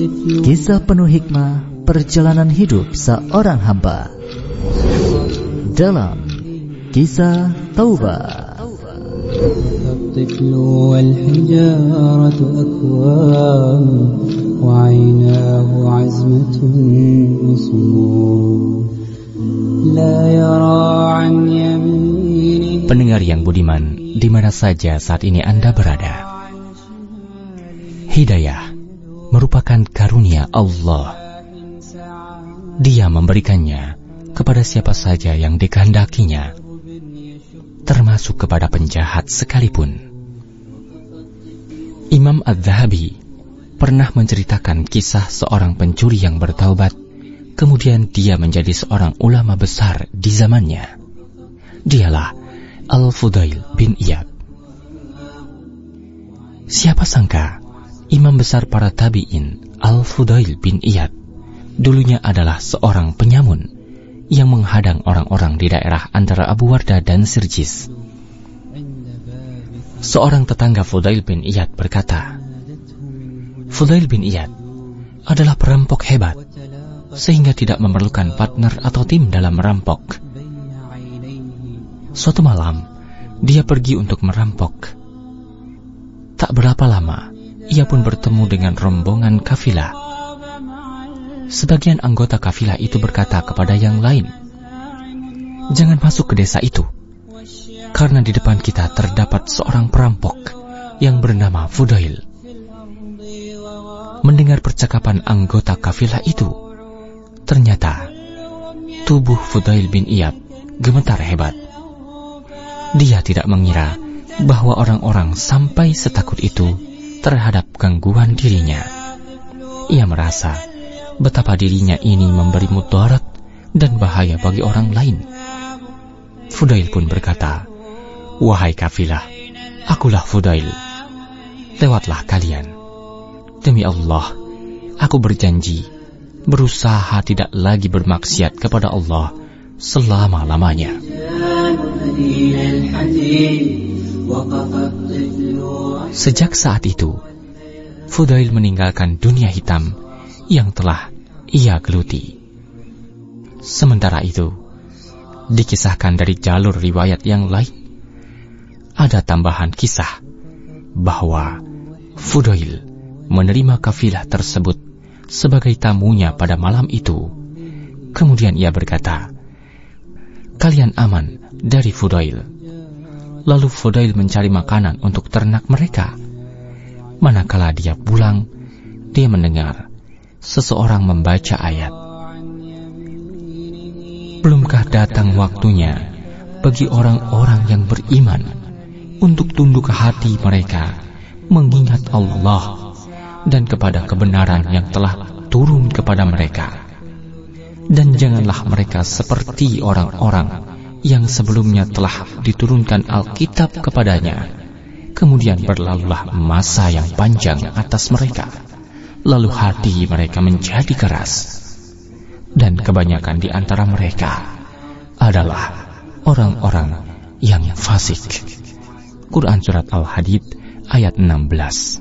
Kisah penuh hikmah perjalanan hidup seorang hamba dalam Kisah Taubah. الطفل والحجارة أكوام وعيناه عزمة مصموم لا يرى عن يمينه. Pendengar yang budiman, di mana saja saat ini Anda berada, hidayah merupakan karunia Allah. Dia memberikannya kepada siapa saja yang dikehendakinya, termasuk kepada penjahat sekalipun. Imam Az-Zahabi pernah menceritakan kisah seorang pencuri yang bertaubat, kemudian dia menjadi seorang ulama besar di zamannya. Dialah Al-Fudail bin Iyad. Siapa sangka imam besar para tabi'in Al-Fudail bin Iyad dulunya adalah seorang penyamun yang menghadang orang-orang di daerah antara Abu Wardah dan Sirjis. Seorang tetangga Fudail bin Iyad berkata, Fudail bin Iyad adalah perampok hebat, sehingga tidak memerlukan partner atau tim dalam merampok. Suatu malam, dia pergi untuk merampok. Tak berapa lama, ia pun bertemu dengan rombongan kafilah. Sebagian anggota kafilah itu berkata kepada yang lain, "Jangan masuk ke desa itu, karena di depan kita terdapat seorang perampok yang bernama Fudail." Mendengar percakapan anggota kafilah itu, ternyata tubuh Fudail bin Iyad gemetar hebat. Dia tidak mengira bahwa orang-orang sampai setakut itu terhadap gangguan dirinya. Ia merasa betapa dirinya ini memberi mudarat dan bahaya bagi orang lain. Fudail pun berkata, "Wahai kafilah, akulah Fudail. Lewatlah kalian. Demi Allah, aku berjanji berusaha tidak lagi bermaksiat kepada Allah selama-lamanya." Sejak saat itu, Fudail meninggalkan dunia hitam yang telah ia geluti. Sementara itu, dikisahkan dari jalur riwayat yang lain, ada tambahan kisah bahwa Fudail menerima kafilah tersebut sebagai tamunya pada malam itu. Kemudian ia berkata, "Kalian aman dari Fudail." Lalu Fudail mencari makanan untuk ternak mereka. Manakala dia pulang, dia mendengar seseorang membaca ayat, "Belumkah datang waktunya bagi orang-orang yang beriman untuk tunduk hati mereka mengingat Allah dan kepada kebenaran yang telah turun kepada mereka. Dan janganlah mereka seperti orang-orang yang sebelumnya telah diturunkan Alkitab kepadanya, kemudian berlalulah masa yang panjang atas mereka, lalu hati mereka menjadi keras. Dan kebanyakan di antara mereka adalah orang-orang yang fasik." Quran Surat Al-Hadid ayat 16.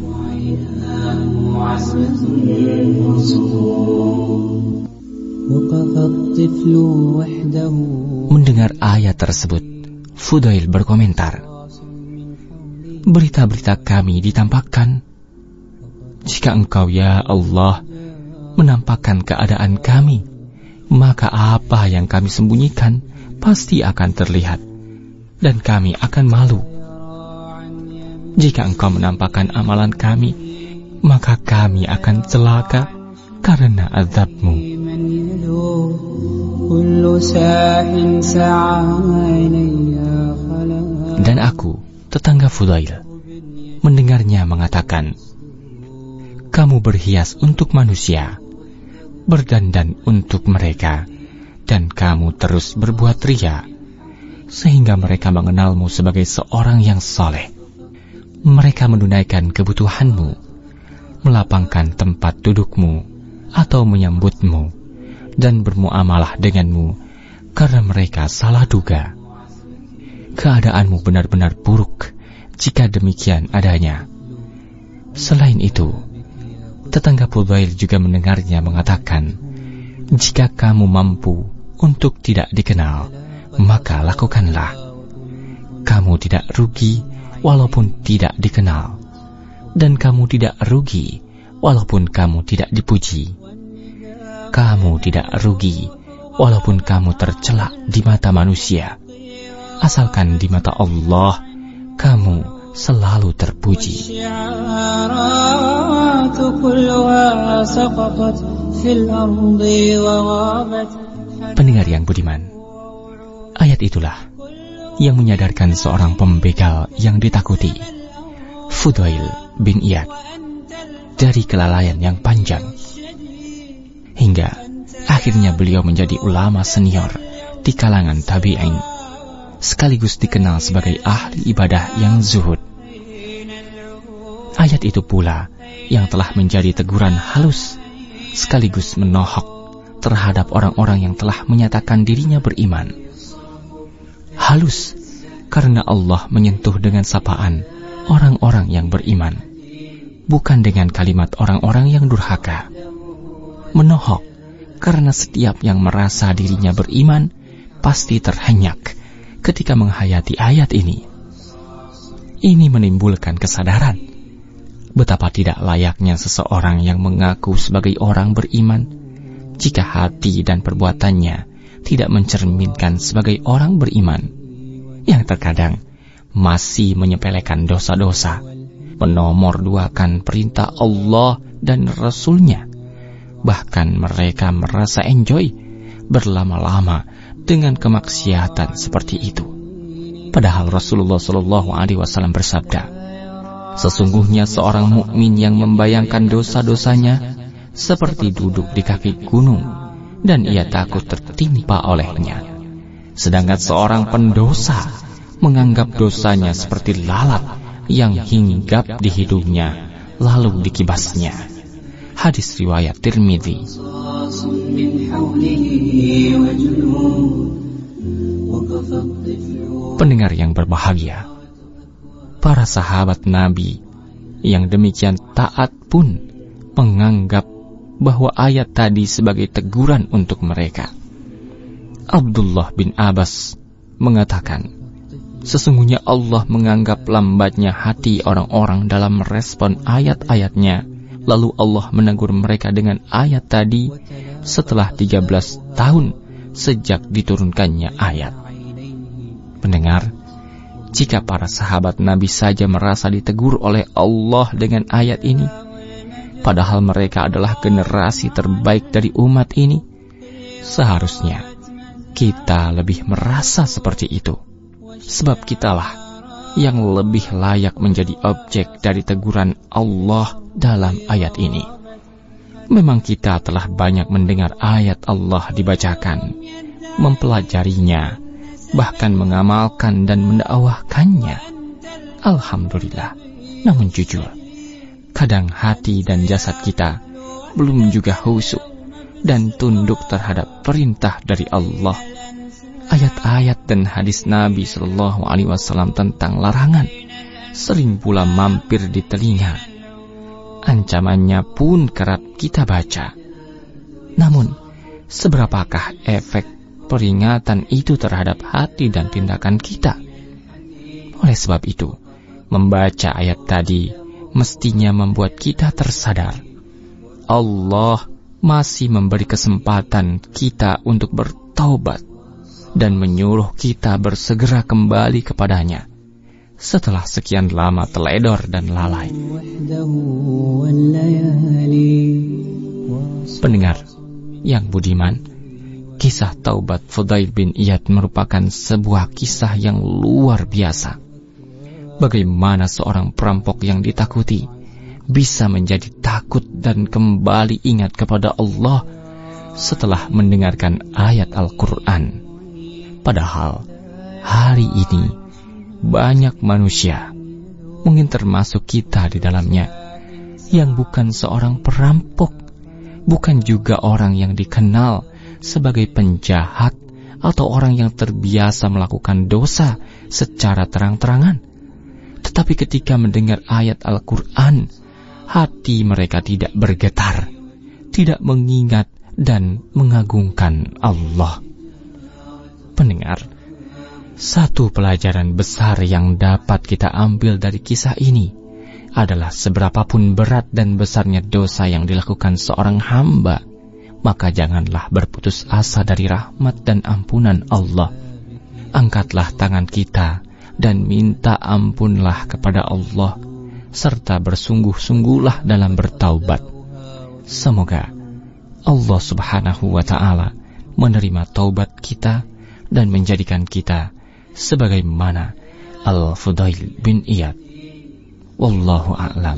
Mendengar ayat tersebut, Fudail berkomentar, "Berita-berita kami ditampakkan. Jika Engkau, ya Allah, menampakkan keadaan kami, maka apa yang kami sembunyikan pasti akan terlihat, dan kami akan malu. Jika Engkau menampakkan amalan kami, maka kami akan celaka karena azab-Mu." Dan aku, tetangga Fudail, mendengarnya mengatakan, "Kamu berhias untuk manusia, berdandan untuk mereka, dan kamu terus berbuat ria, sehingga mereka mengenalmu sebagai seorang yang saleh. Mereka menunaikan kebutuhanmu, melapangkan tempat dudukmu, atau menyambutmu, dan bermuamalah denganmu karena mereka salah duga. Keadaanmu benar-benar buruk jika demikian adanya. Selain itu, Tetangga Fudail juga mendengarnya mengatakan, "Jika kamu mampu untuk tidak dikenal, maka lakukanlah. Kamu tidak rugi walaupun tidak dikenal, dan kamu tidak rugi walaupun kamu tidak dipuji. Kamu tidak rugi walaupun kamu tercela di mata manusia, asalkan di mata Allah kamu selalu terpuji." Pendengar yang budiman, ayat itulah yang menyadarkan seorang pembegal yang ditakuti, Fudail bin Iyad, dari kelalaian yang panjang, hingga akhirnya beliau menjadi ulama senior di kalangan tabi'in, sekaligus dikenal sebagai ahli ibadah yang zuhud. Ayat itu pula yang telah menjadi teguran halus sekaligus menohok terhadap orang-orang yang telah menyatakan dirinya beriman. Halus karena Allah menyentuh dengan sapaan orang-orang yang beriman, bukan dengan kalimat orang-orang yang durhaka. Menohok karena setiap yang merasa dirinya beriman pasti terhenyak ketika menghayati ayat ini. Ini menimbulkan kesadaran betapa tidak layaknya seseorang yang mengaku sebagai orang beriman jika hati dan perbuatannya tidak mencerminkan sebagai orang beriman, yang terkadang masih menyepelekan dosa-dosa, menomorduakan perintah Allah dan Rasul-Nya. Bahkan mereka merasa enjoy berlama-lama dengan kemaksiatan seperti itu. Padahal Rasulullah SAW bersabda, "Sesungguhnya seorang mukmin yang membayangkan dosa-dosanya seperti duduk di kaki gunung dan ia takut tertimpa olehnya. Sedangkan seorang pendosa menganggap dosanya seperti lalat yang hinggap di hidungnya lalu dikibasnya." Hadis riwayat Tirmidzi. Pendengar yang berbahagia, para sahabat Nabi yang demikian taat pun menganggap bahwa ayat tadi sebagai teguran untuk mereka. Abdullah bin Abbas mengatakan, "Sesungguhnya Allah menganggap lambatnya hati orang-orang dalam merespon ayat-ayatnya, lalu Allah menegur mereka dengan ayat tadi setelah 13 tahun sejak diturunkannya ayat." Pendengar, jika para sahabat Nabi saja merasa ditegur oleh Allah dengan ayat ini, padahal mereka adalah generasi terbaik dari umat ini, seharusnya kita lebih merasa seperti itu. Sebab kitalah yang lebih layak menjadi objek dari teguran Allah dalam ayat ini. Memang kita telah banyak mendengar ayat Allah dibacakan, mempelajarinya, bahkan mengamalkan dan mendakwahkannya. Alhamdulillah. Namun jujur, kadang hati dan jasad kita belum juga khusyuk dan tunduk terhadap perintah dari Allah. Ayat-ayat dan hadis Nabi SAW tentang larangan sering pula mampir di telinga. Ancamannya pun kerap kita baca. Namun, seberapakah efek peringatan itu terhadap hati dan tindakan kita? Oleh sebab itu, membaca ayat tadi mestinya membuat kita tersadar Allah masih memberi kesempatan kita untuk bertaubat dan menyuruh kita bersegera kembali kepadanya setelah sekian lama teledor dan lalai. Pendengar yang budiman, kisah taubat Fudail bin Iyad merupakan sebuah kisah yang luar biasa. Bagaimana seorang perampok yang ditakuti bisa menjadi takut dan kembali ingat kepada Allah setelah mendengarkan ayat Al-Quran. Padahal hari ini banyak manusia, mungkin termasuk kita di dalamnya, yang bukan seorang perampok, bukan juga orang yang dikenal sebagai penjahat atau orang yang terbiasa melakukan dosa secara terang-terangan. Tetapi ketika mendengar ayat Al-Quran, hati mereka tidak bergetar, tidak mengingat dan mengagungkan Allah. Pendengar, satu pelajaran besar yang dapat kita ambil dari kisah ini adalah seberapapun berat dan besarnya dosa yang dilakukan seorang hamba, maka janganlah berputus asa dari rahmat dan ampunan Allah. Angkatlah tangan kita dan minta ampunlah kepada Allah, serta bersungguh-sungguhlah dalam bertaubat. Semoga Allah Subhanahu wa Ta'ala menerima taubat kita dan menjadikan kita sebagaimana Al-Fudail bin Iyad. Wallahu a'lam.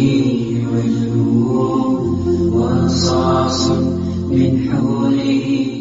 من حوله